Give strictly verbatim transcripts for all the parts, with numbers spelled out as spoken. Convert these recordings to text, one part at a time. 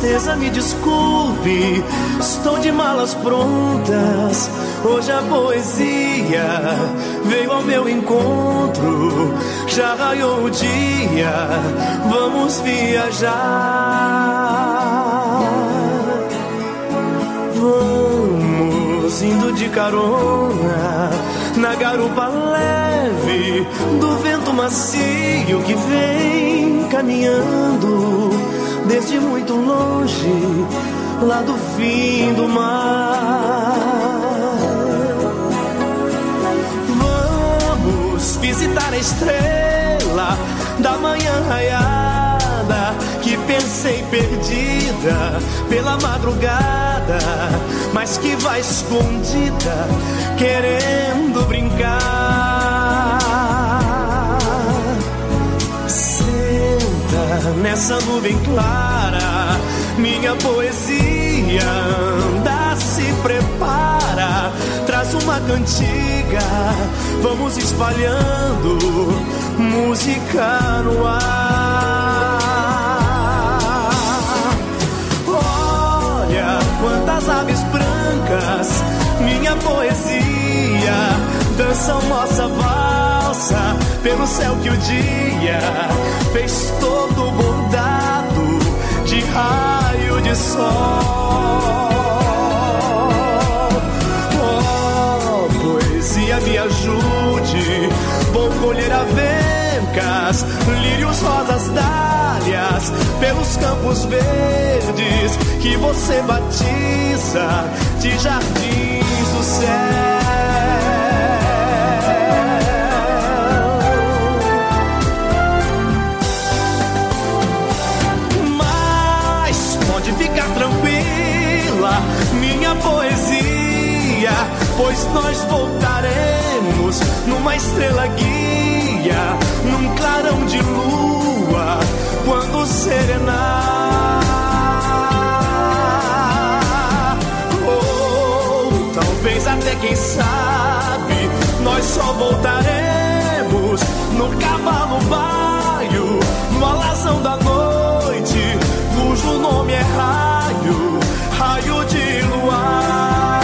tristeza, me desculpe, estou de malas prontas. Hoje a poesia veio ao meu encontro. Já raiou o dia, vamos viajar. Vamos indo de carona na garupa leve do vento macio que vem caminhando desde muito longe, lá do fim do mar. Vamos visitar a estrela da manhã raiada, que pensei perdida pela madrugada, mas que vai escondida querendo brincar. Senta nessa nuvem clara, minha poesia anda, se prepara, traz uma cantiga, vamos espalhando música no ar. Olha quantas aves brancas, minha poesia, dançam nossa valsa pelo céu que o dia fez todo bordado de raio de sol. Oh, poesia, me ajude, vou colher avencas, lírios, rosas, dálias, pelos campos verdes que você batiza de jardins do céu. Ficar tranquila, minha poesia, pois nós voltaremos numa estrela guia, num clarão de lua, quando serenar. Ou talvez até, quem sabe, nós só voltaremos no cavalo baio, no alazão da noite, cujo nome é raio, raio de luar.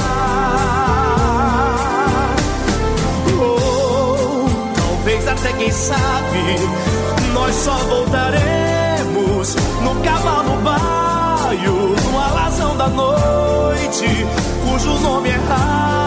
Ou talvez até, quem sabe, nós só voltaremos no cavalo baio, no alazão da noite, cujo nome é raio.